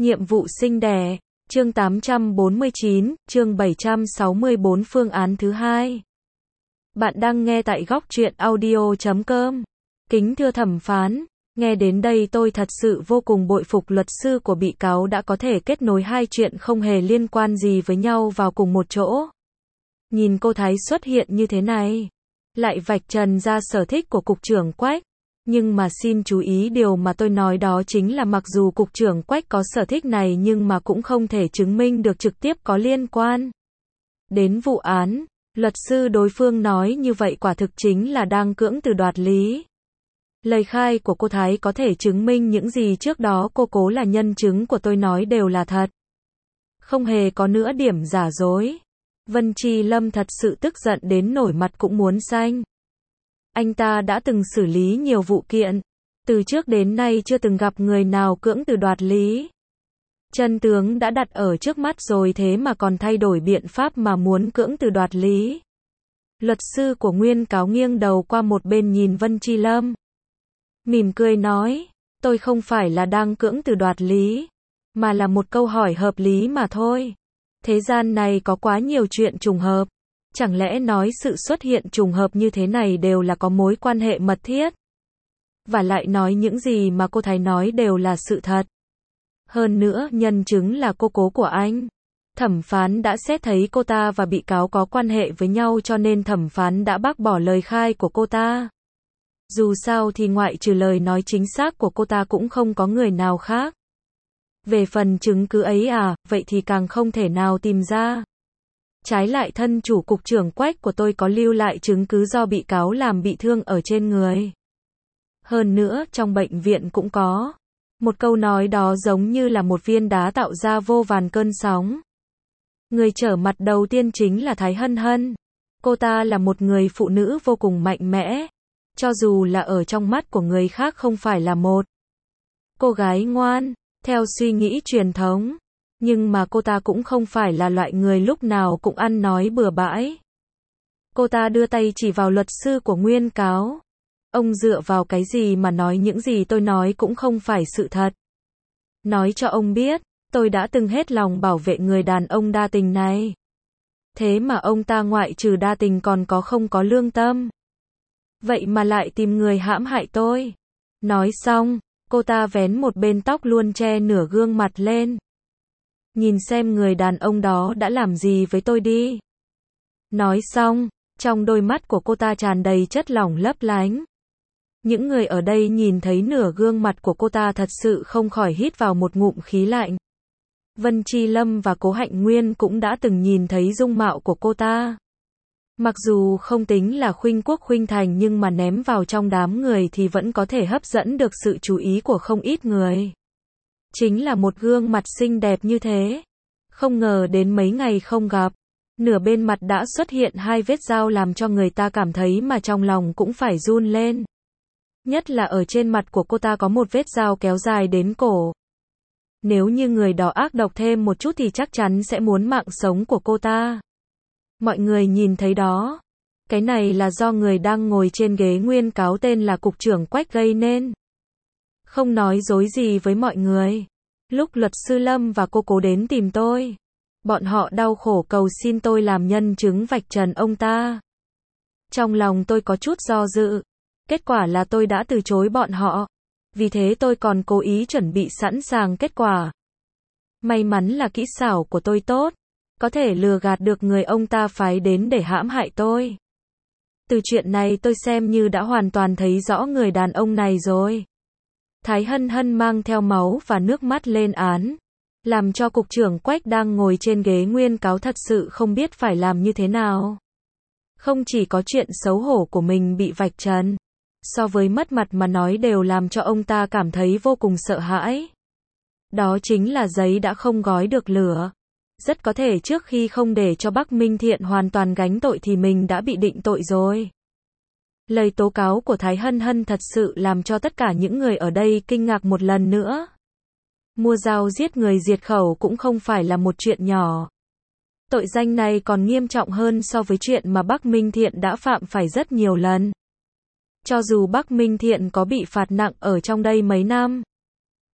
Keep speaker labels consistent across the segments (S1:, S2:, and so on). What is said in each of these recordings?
S1: Nhiệm vụ sinh đẻ, chương 849, chương 764 phương án thứ hai. Bạn đang nghe tại góc truyện audio.com. Kính thưa thẩm phán, nghe đến đây tôi thật sự vô cùng bội phục luật sư của bị cáo đã có thể kết nối hai chuyện không hề liên quan gì với nhau vào cùng một chỗ. Nhìn cô Thái xuất hiện như thế này, lại vạch trần ra sở thích của cục trưởng Quách. Nhưng mà xin chú ý điều mà tôi nói đó chính là mặc dù cục trưởng Quách có sở thích này nhưng mà cũng không thể chứng minh được trực tiếp có liên quan đến vụ án. Luật sư đối phương nói như vậy quả thực chính là đang cưỡng từ đoạt lý. Lời khai của cô Thái có thể chứng minh những gì trước đó cô cố là nhân chứng của tôi nói đều là thật. Không hề có nửa điểm giả dối. Vân Chi Lâm thật sự tức giận đến nổi mặt cũng muốn xanh. Anh ta đã từng xử lý nhiều vụ kiện, từ trước đến nay chưa từng gặp người nào cưỡng từ đoạt lý. Chân tướng đã đặt ở trước mắt rồi thế mà còn thay đổi biện pháp mà muốn cưỡng từ đoạt lý. Luật sư của nguyên cáo nghiêng đầu qua một bên nhìn Vân Chi Lâm. Mỉm cười nói, tôi không phải là đang cưỡng từ đoạt lý, mà là một câu hỏi hợp lý mà thôi. Thế gian này có quá nhiều chuyện trùng hợp. Chẳng lẽ nói sự xuất hiện trùng hợp như thế này đều là có mối quan hệ mật thiết? Và lại nói những gì mà cô Thái nói đều là sự thật. Hơn nữa, nhân chứng là cô cố của anh. Thẩm phán đã xét thấy cô ta và bị cáo có quan hệ với nhau cho nên thẩm phán đã bác bỏ lời khai của cô ta. Dù sao thì ngoại trừ lời nói chính xác của cô ta cũng không có người nào khác. Về phần chứng cứ ấy vậy thì càng không thể nào tìm ra. Trái lại thân chủ cục trưởng Quách của tôi có lưu lại chứng cứ do bị cáo làm bị thương ở trên người. Hơn nữa, trong bệnh viện cũng có. Một câu nói đó giống như là một viên đá tạo ra vô vàn cơn sóng. Người trở mặt đầu tiên chính là Thái Hân Hân. Cô ta là một người phụ nữ vô cùng mạnh mẽ. Cho dù là ở trong mắt của người khác không phải là một cô gái ngoan, theo suy nghĩ truyền thống. Nhưng mà cô ta cũng không phải là loại người lúc nào cũng ăn nói bừa bãi. Cô ta đưa tay chỉ vào luật sư của nguyên cáo. Ông dựa vào cái gì mà nói những gì tôi nói cũng không phải sự thật. Nói cho ông biết, tôi đã từng hết lòng bảo vệ người đàn ông đa tình này. Thế mà ông ta ngoại trừ đa tình còn không có lương tâm. Vậy mà lại tìm người hãm hại tôi. Nói xong, cô ta vén một bên tóc luôn che nửa gương mặt lên. Nhìn xem người đàn ông đó đã làm gì với tôi đi. Nói xong, trong đôi mắt của cô ta tràn đầy chất lỏng lấp lánh. Những người ở đây nhìn thấy nửa gương mặt của cô ta thật sự không khỏi hít vào một ngụm khí lạnh. Vân Chi Lâm và Cố Hạnh Nguyên cũng đã từng nhìn thấy dung mạo của cô ta. Mặc dù không tính là khuynh quốc khuynh thành nhưng mà ném vào trong đám người thì vẫn có thể hấp dẫn được sự chú ý của không ít người. Chính là một gương mặt xinh đẹp như thế. Không ngờ đến mấy ngày không gặp, nửa bên mặt đã xuất hiện hai vết dao làm cho người ta cảm thấy mà trong lòng cũng phải run lên. Nhất là ở trên mặt của cô ta có một vết dao kéo dài đến cổ. Nếu như người đó ác độc thêm một chút thì chắc chắn sẽ muốn mạng sống của cô ta. Mọi người nhìn thấy đó. Cái này là do người đang ngồi trên ghế nguyên cáo tên là cục trưởng Quách gây nên. Không nói dối gì với mọi người. Lúc luật sư Lâm và cô cố đến tìm tôi, bọn họ đau khổ cầu xin tôi làm nhân chứng vạch trần ông ta. Trong lòng tôi có chút do dự. Kết quả là tôi đã từ chối bọn họ. Vì thế tôi còn cố ý chuẩn bị sẵn sàng kết quả. May mắn là kỹ xảo của tôi tốt, có thể lừa gạt được người ông ta phái đến để hãm hại tôi. Từ chuyện này tôi xem như đã hoàn toàn thấy rõ người đàn ông này rồi. Thái Hân Hân mang theo máu và nước mắt lên án, làm cho cục trưởng Quách đang ngồi trên ghế nguyên cáo thật sự không biết phải làm như thế nào. Không chỉ có chuyện xấu hổ của mình bị vạch trần, so với mất mặt mà nói đều làm cho ông ta cảm thấy vô cùng sợ hãi. Đó chính là giấy đã không gói được lửa. Rất có thể trước khi không để cho Bắc Minh Thiện hoàn toàn gánh tội thì mình đã bị định tội rồi. Lời tố cáo của Thái Hân Hân thật sự làm cho tất cả những người ở đây kinh ngạc một lần nữa. Mua dao giết người diệt khẩu cũng không phải là một chuyện nhỏ. Tội danh này còn nghiêm trọng hơn so với chuyện mà Bắc Minh Thiện đã phạm phải rất nhiều lần. Cho dù Bắc Minh Thiện có bị phạt nặng ở trong đây mấy năm,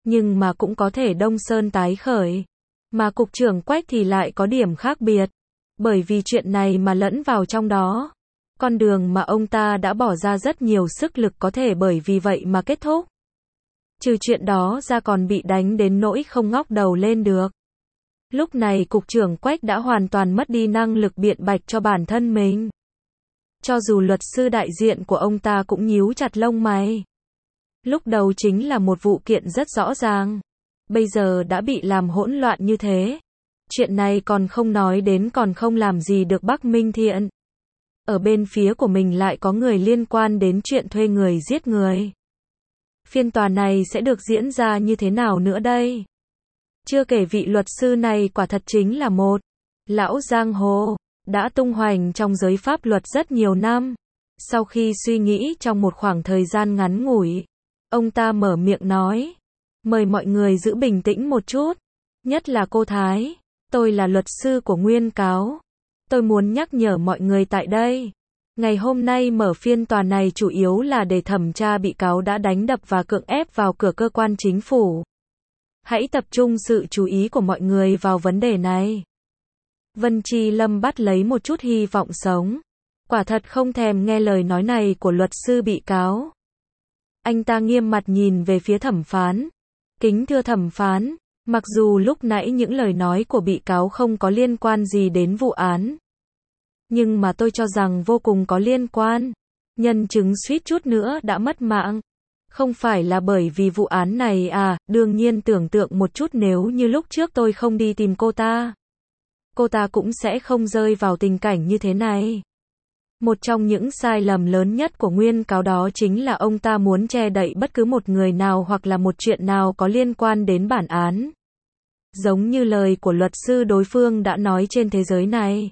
S1: nhưng mà cũng có thể Đông Sơn tái khởi. Mà cục trưởng Quách thì lại có điểm khác biệt, bởi vì chuyện này mà lẫn vào trong đó. Con đường mà ông ta đã bỏ ra rất nhiều sức lực có thể bởi vì vậy mà kết thúc. Trừ chuyện đó ra còn bị đánh đến nỗi không ngóc đầu lên được. Lúc này cục trưởng Quách đã hoàn toàn mất đi năng lực biện bạch cho bản thân mình. Cho dù luật sư đại diện của ông ta cũng nhíu chặt lông mày. Lúc đầu chính là một vụ kiện rất rõ ràng. Bây giờ đã bị làm hỗn loạn như thế. Chuyện này còn không nói đến còn không làm gì được Bắc Minh Thiện. Ở bên phía của mình lại có người liên quan đến chuyện thuê người giết người. Phiên tòa này sẽ được diễn ra như thế nào nữa đây? Chưa kể vị luật sư này quả thật chính là một lão giang hồ, đã tung hoành trong giới pháp luật rất nhiều năm. Sau khi suy nghĩ trong một khoảng thời gian ngắn ngủi, ông ta mở miệng nói, mời mọi người giữ bình tĩnh một chút, nhất là cô Thái, tôi là luật sư của nguyên cáo. Tôi muốn nhắc nhở mọi người tại đây, ngày hôm nay mở phiên tòa này chủ yếu là để thẩm tra bị cáo đã đánh đập và cưỡng ép vào cửa cơ quan chính phủ. Hãy tập trung sự chú ý của mọi người vào vấn đề này. Vân Chi Lâm bắt lấy một chút hy vọng sống. Quả thật không thèm nghe lời nói này của luật sư bị cáo. Anh ta nghiêm mặt nhìn về phía thẩm phán. Kính thưa thẩm phán, mặc dù lúc nãy những lời nói của bị cáo không có liên quan gì đến vụ án, nhưng mà tôi cho rằng vô cùng có liên quan. Nhân chứng suýt chút nữa đã mất mạng. Không phải là bởi vì vụ án này à, đương nhiên tưởng tượng một chút nếu như lúc trước tôi không đi tìm cô ta cũng sẽ không rơi vào tình cảnh như thế này. Một trong những sai lầm lớn nhất của nguyên cáo đó chính là ông ta muốn che đậy bất cứ một người nào hoặc là một chuyện nào có liên quan đến bản án. Giống như lời của luật sư đối phương đã nói, trên thế giới này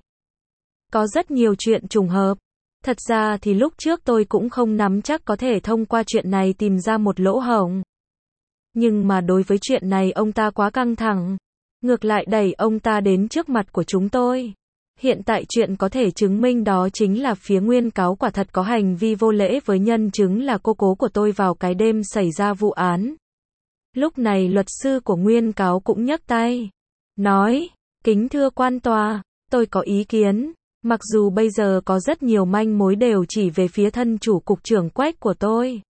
S1: có rất nhiều chuyện trùng hợp. Thật ra thì lúc trước tôi cũng không nắm chắc có thể thông qua chuyện này tìm ra một lỗ hổng. Nhưng mà đối với chuyện này ông ta quá căng thẳng. Ngược lại đẩy ông ta đến trước mặt của chúng tôi. Hiện tại chuyện có thể chứng minh đó chính là phía nguyên cáo quả thật có hành vi vô lễ với nhân chứng là cô cố của tôi vào cái đêm xảy ra vụ án. Lúc này luật sư của nguyên cáo cũng nhấc tay. Nói, kính thưa quan tòa, tôi có ý kiến. Mặc dù bây giờ có rất nhiều manh mối đều chỉ về phía thân chủ cục trưởng Quách của tôi.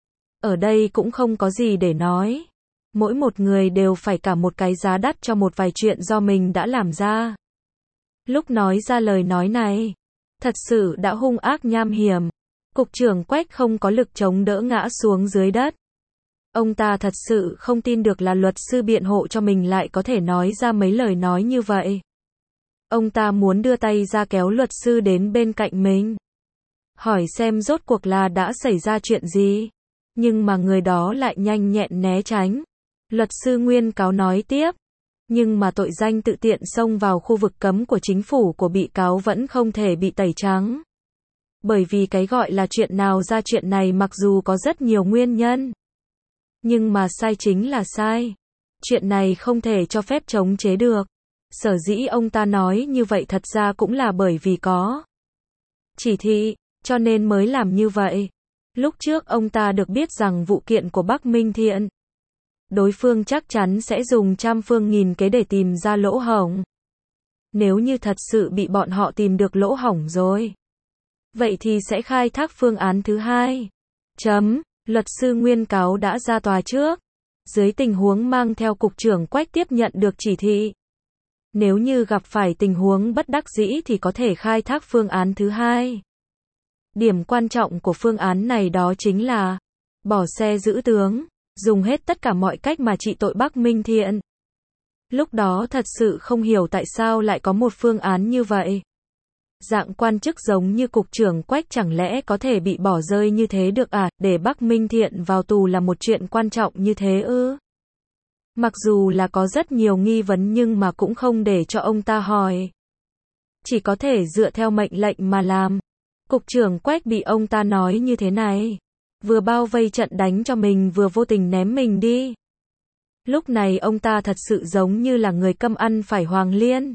S1: Ở đây cũng không có gì để nói. Mỗi một người đều phải trả một cái giá đắt cho một vài chuyện do mình đã làm ra. Lúc nói ra lời nói này, thật sự đã hung ác nham hiểm. Cục trưởng Quách không có lực chống đỡ ngã xuống dưới đất. Ông ta thật sự không tin được là luật sư biện hộ cho mình lại có thể nói ra mấy lời nói như vậy. Ông ta muốn đưa tay ra kéo luật sư đến bên cạnh mình, hỏi xem rốt cuộc là đã xảy ra chuyện gì. Nhưng mà người đó lại nhanh nhẹn né tránh. Luật sư nguyên cáo nói tiếp. Nhưng mà tội danh tự tiện xông vào khu vực cấm của chính phủ của bị cáo vẫn không thể bị tẩy trắng. Bởi vì cái gọi là chuyện nào ra chuyện này mặc dù có rất nhiều nguyên nhân, nhưng mà sai chính là sai. Chuyện này không thể cho phép chống chế được. Sở dĩ ông ta nói như vậy thật ra cũng là bởi vì có chỉ thị, cho nên mới làm như vậy. Lúc trước ông ta được biết rằng vụ kiện của Bắc Minh Thiện, đối phương chắc chắn sẽ dùng trăm phương nghìn kế để tìm ra lỗ hổng. Nếu như thật sự bị bọn họ tìm được lỗ hổng rồi, vậy thì sẽ khai thác phương án thứ hai. Luật sư nguyên cáo đã ra tòa trước. Dưới tình huống mang theo cục trưởng Quách tiếp nhận được chỉ thị. Nếu như gặp phải tình huống bất đắc dĩ thì có thể khai thác phương án thứ hai. Điểm quan trọng của phương án này đó chính là bỏ xe giữ tướng, dùng hết tất cả mọi cách mà trị tội Bắc Minh Thiện. Lúc đó thật sự không hiểu tại sao lại có một phương án như vậy. Dạng quan chức giống như cục trưởng Quách chẳng lẽ có thể bị bỏ rơi như thế được à, để Bắc Minh Thiện vào tù là một chuyện quan trọng như thế ư? Mặc dù là có rất nhiều nghi vấn nhưng mà cũng không để cho ông ta hỏi. Chỉ có thể dựa theo mệnh lệnh mà làm. Cục trưởng Quách bị ông ta nói như thế này. Vừa bao vây trận đánh cho mình vừa vô tình ném mình đi. Lúc này ông ta thật sự giống như là người câm ăn phải hoàng liên.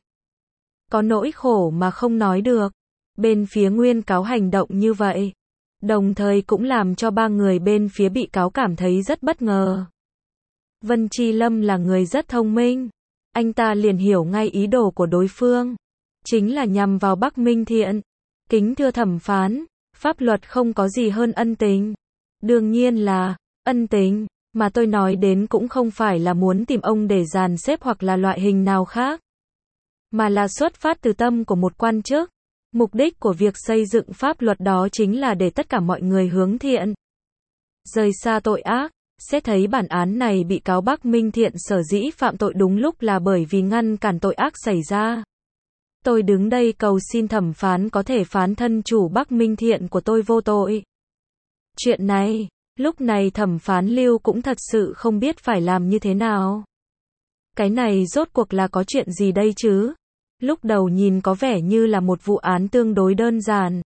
S1: Có nỗi khổ mà không nói được. Bên phía nguyên cáo hành động như vậy, đồng thời cũng làm cho ba người bên phía bị cáo cảm thấy rất bất ngờ. Vân Chi Lâm là người rất thông minh. Anh ta liền hiểu ngay ý đồ của đối phương. Chính là nhằm vào Bắc Minh Thiện. Kính thưa thẩm phán, pháp luật không có gì hơn ân tình. Đương nhiên là, ân tình, mà tôi nói đến cũng không phải là muốn tìm ông để dàn xếp hoặc là loại hình nào khác. Mà là xuất phát từ tâm của một quan chức. Mục đích của việc xây dựng pháp luật đó chính là để tất cả mọi người hướng thiện. Rời xa tội ác. Xét thấy bản án này bị cáo Bắc Minh Thiện sở dĩ phạm tội đúng lúc là bởi vì ngăn cản tội ác xảy ra. Tôi đứng đây cầu xin thẩm phán có thể phán thân chủ Bắc Minh Thiện của tôi vô tội. Chuyện này, lúc này thẩm phán Lưu cũng thật sự không biết phải làm như thế nào. Cái này rốt cuộc là có chuyện gì đây chứ? Lúc đầu nhìn có vẻ như là một vụ án tương đối đơn giản.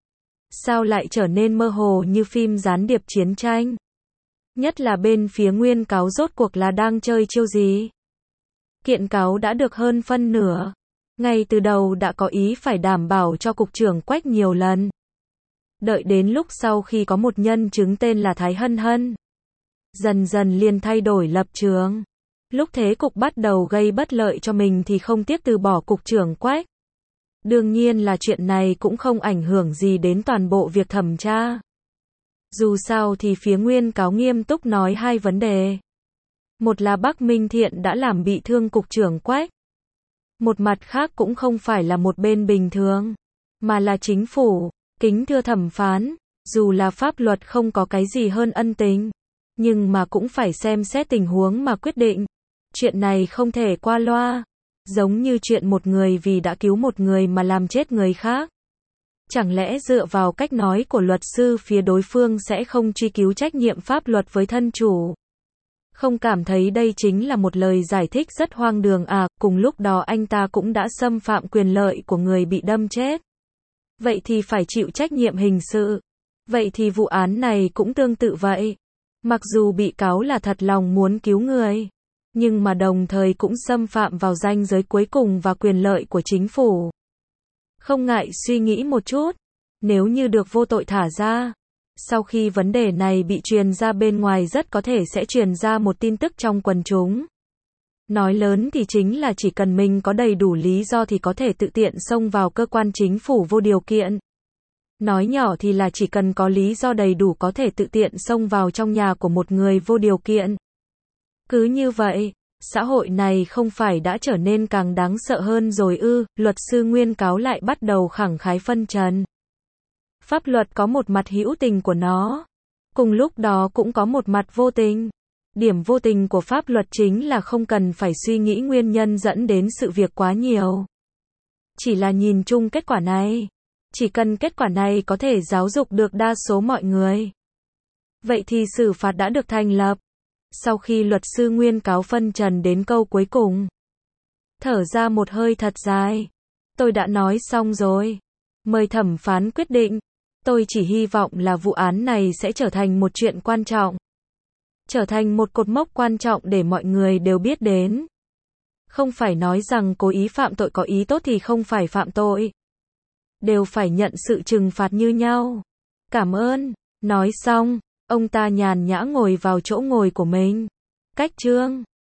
S1: Sao lại trở nên mơ hồ như phim gián điệp chiến tranh? Nhất là bên phía nguyên cáo rốt cuộc là đang chơi chiêu gì? Kiện cáo đã được hơn phân nửa. Ngay từ đầu đã có ý phải đảm bảo cho cục trưởng Quách nhiều lần. Đợi đến lúc sau khi có một nhân chứng tên là Thái Hân Hân. Dần dần liền thay đổi lập trường. Lúc thế cục bắt đầu gây bất lợi cho mình thì không tiếc từ bỏ cục trưởng Quách. Đương nhiên là chuyện này cũng không ảnh hưởng gì đến toàn bộ việc thẩm tra. Dù sao thì phía nguyên cáo nghiêm túc nói hai vấn đề. Một là Bắc Minh Thiện đã làm bị thương cục trưởng Quách. Một mặt khác cũng không phải là một bên bình thường, mà là chính phủ. Kính thưa thẩm phán, dù là pháp luật không có cái gì hơn ân tình, nhưng mà cũng phải xem xét tình huống mà quyết định. Chuyện này không thể qua loa. Giống như chuyện một người vì đã cứu một người mà làm chết người khác. Chẳng lẽ dựa vào cách nói của luật sư phía đối phương sẽ không truy cứu trách nhiệm pháp luật với thân chủ? Không cảm thấy đây chính là một lời giải thích rất hoang đường à? Cùng lúc đó anh ta cũng đã xâm phạm quyền lợi của người bị đâm chết. Vậy thì phải chịu trách nhiệm hình sự. Vậy thì vụ án này cũng tương tự vậy. Mặc dù bị cáo là thật lòng muốn cứu người, nhưng mà đồng thời cũng xâm phạm vào ranh giới cuối cùng và quyền lợi của chính phủ. Không ngại suy nghĩ một chút, nếu như được vô tội thả ra, sau khi vấn đề này bị truyền ra bên ngoài rất có thể sẽ truyền ra một tin tức trong quần chúng. Nói lớn thì chính là chỉ cần mình có đầy đủ lý do thì có thể tự tiện xông vào cơ quan chính phủ vô điều kiện. Nói nhỏ thì là chỉ cần có lý do đầy đủ có thể tự tiện xông vào trong nhà của một người vô điều kiện. Cứ như vậy, xã hội này không phải đã trở nên càng đáng sợ hơn rồi ư? Luật sư nguyên cáo lại bắt đầu khẳng khái phân trần. Pháp luật có một mặt hữu tình của nó, cùng lúc đó cũng có một mặt vô tình. Điểm vô tình của pháp luật chính là không cần phải suy nghĩ nguyên nhân dẫn đến sự việc quá nhiều. Chỉ là nhìn chung kết quả này. Chỉ cần kết quả này có thể giáo dục được đa số mọi người. Vậy thì xử phạt đã được thành lập. Sau khi luật sư nguyên cáo phân trần đến câu cuối cùng, thở ra một hơi thật dài. Tôi đã nói xong rồi. Mời thẩm phán quyết định. Tôi chỉ hy vọng là vụ án này sẽ trở thành một chuyện quan trọng. Trở thành một cột mốc quan trọng để mọi người đều biết đến. Không phải nói rằng cố ý phạm tội có ý tốt thì không phải phạm tội. Đều phải nhận sự trừng phạt như nhau. Cảm ơn. Nói xong, ông ta nhàn nhã ngồi vào chỗ ngồi của mình. Cách chương